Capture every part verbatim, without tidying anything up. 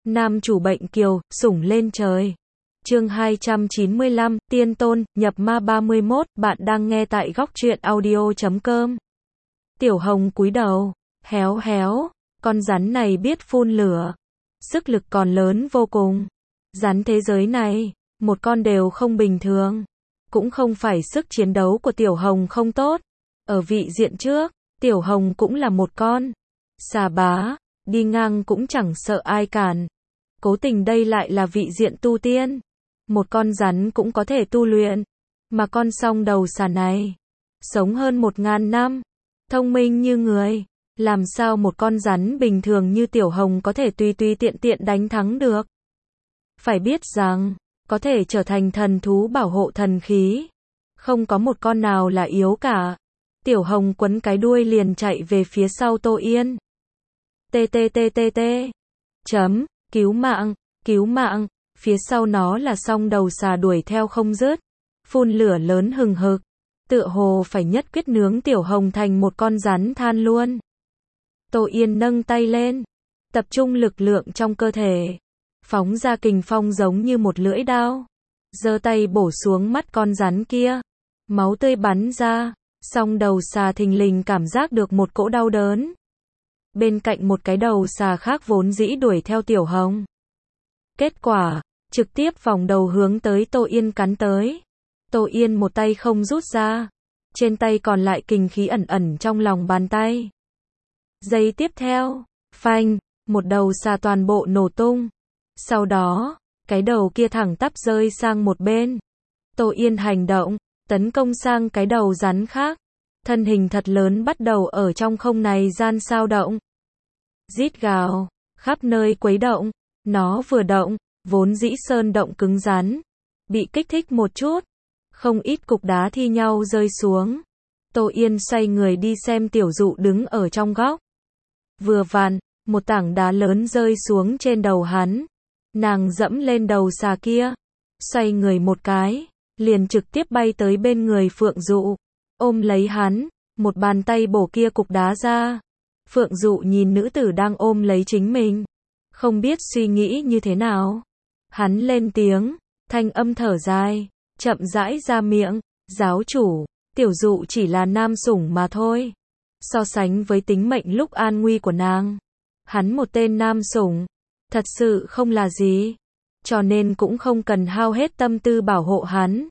Nam chủ bệnh kiều, sủng lên trời. Chương hai trăm chín mươi lăm, Tiên Tôn, nhập ma ba mươi mốt, bạn đang nghe tại góc truyện audio chấm com. Tiểu Hồng cúi đầu, héo héo, con rắn này biết phun lửa. Sức lực còn lớn vô cùng. Rắn thế giới này, một con đều không bình thường. Cũng không phải sức chiến đấu của Tiểu Hồng không tốt. Ở vị diện trước, Tiểu Hồng cũng là một con xà bá, đi ngang cũng chẳng sợ ai cản. Cố tình đây lại là vị diện tu tiên. Một con rắn cũng có thể tu luyện. Mà con song đầu xà này, sống hơn một ngàn năm, thông minh như người. Làm sao một con rắn bình thường như Tiểu Hồng có thể tùy tùy tiện tiện đánh thắng được? Phải biết rằng, có thể trở thành thần thú bảo hộ thần khí. Không có một con nào là yếu cả. Tiểu Hồng quấn cái đuôi liền chạy về phía sau Tô Yên. Tê tê tê tê tê. Chấm, cứu mạng, cứu mạng. Phía sau nó là song đầu xà đuổi theo không dứt. Phun lửa lớn hừng hực. Tựa hồ phải nhất quyết nướng Tiểu Hồng thành một con rắn than luôn. Tô Yên nâng tay lên. Tập trung lực lượng trong cơ thể. Phóng ra kình phong giống như một lưỡi đao. Giơ tay bổ xuống mắt con rắn kia. Máu tươi bắn ra. Song đầu xà thình lình cảm giác được một cỗ đau đớn. Bên cạnh một cái đầu xà khác vốn dĩ đuổi theo Tiểu Hồng. Kết quả, trực tiếp vòng đầu hướng tới Tô Yên cắn tới. Tô Yên một tay không rút ra. Trên tay còn lại kình khí ẩn ẩn trong lòng bàn tay. Giây tiếp theo, phanh, một đầu xà toàn bộ nổ tung. Sau đó, cái đầu kia thẳng tắp rơi sang một bên. Tô Yên hành động, tấn công sang cái đầu rắn khác. Thân hình thật lớn bắt đầu ở trong không này gian sao động. Rít gào, khắp nơi quấy động. Nó vừa động, vốn dĩ sơn động cứng rắn. Bị kích thích một chút. Không ít cục đá thi nhau rơi xuống. Tô Yên xoay người đi xem Tiểu Dụ đứng ở trong góc. Vừa vặn, một tảng đá lớn rơi xuống trên đầu hắn. Nàng dẫm lên đầu xà kia. Xoay người một cái, liền trực tiếp bay tới bên người Phượng Dụ. Ôm lấy hắn, một bàn tay bổ kia cục đá ra. Phượng Dụ nhìn nữ tử đang ôm lấy chính mình. Không biết suy nghĩ như thế nào. Hắn lên tiếng, thanh âm thở dài, chậm rãi ra miệng. Giáo chủ, Tiểu Dụ chỉ là nam sủng mà thôi. So sánh với tính mệnh lúc an nguy của nàng, hắn một tên nam sủng, thật sự không là gì. Cho nên cũng không cần hao hết tâm tư bảo hộ hắn.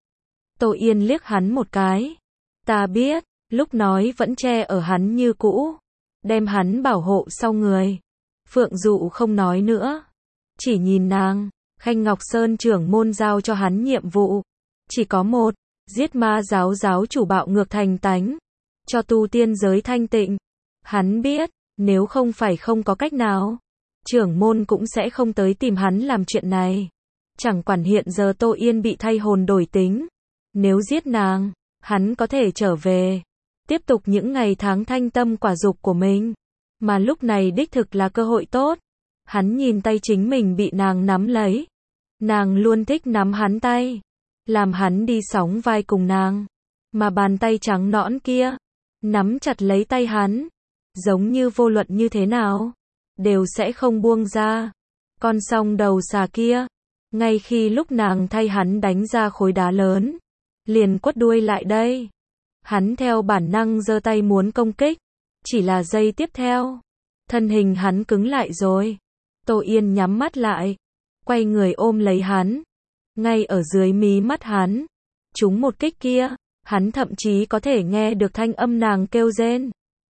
Tô Yên liếc hắn một cái. Ta biết, lúc nói vẫn che ở hắn như cũ. Đem hắn bảo hộ sau người. Phượng Dụ không nói nữa. Chỉ nhìn nàng. Khanh Ngọc Sơn trưởng môn giao cho hắn nhiệm vụ. Chỉ có một. Giết ma giáo giáo chủ bạo ngược thành tánh. Cho tu tiên giới thanh tịnh. Hắn biết, nếu không phải không có cách nào, trưởng môn cũng sẽ không tới tìm hắn làm chuyện này. Chẳng quản hiện giờ Tô Yên bị thay hồn đổi tính. Nếu giết nàng, hắn có thể trở về. Tiếp tục những ngày tháng thanh tâm quả dục của mình. Mà lúc này đích thực là cơ hội tốt. Hắn nhìn tay chính mình bị nàng nắm lấy. Nàng luôn thích nắm hắn tay. Làm hắn đi sóng vai cùng nàng. Mà bàn tay trắng nõn kia, nắm chặt lấy tay hắn. Giống như vô luận như thế nào, đều sẽ không buông ra. Con song đầu xà kia, ngay khi lúc nàng thay hắn đánh ra khối đá lớn, liền quất đuôi lại đây. Hắn theo bản năng giơ tay muốn công kích. Chỉ là giây tiếp theo, thân hình hắn cứng lại rồi. Tô Yên nhắm mắt lại, quay người ôm lấy hắn. Ngay ở dưới mí mắt hắn, trúng một kích kia, hắn thậm chí có thể nghe được thanh âm nàng kêu rên.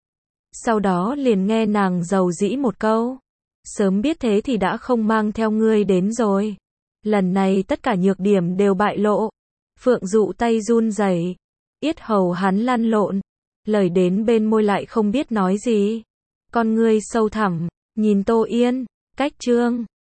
Sau đó liền nghe nàng dầu dĩ một câu. Sớm biết thế thì đã không mang theo ngươi đến rồi. Lần này tất cả nhược điểm đều bại lộ. Phượng Dụ tay run rẩy, yết hầu hắn lăn lộn. Lời đến bên môi lại không biết nói gì. Con ngươi sâu thẳm, nhìn Tô Yên, cách chương.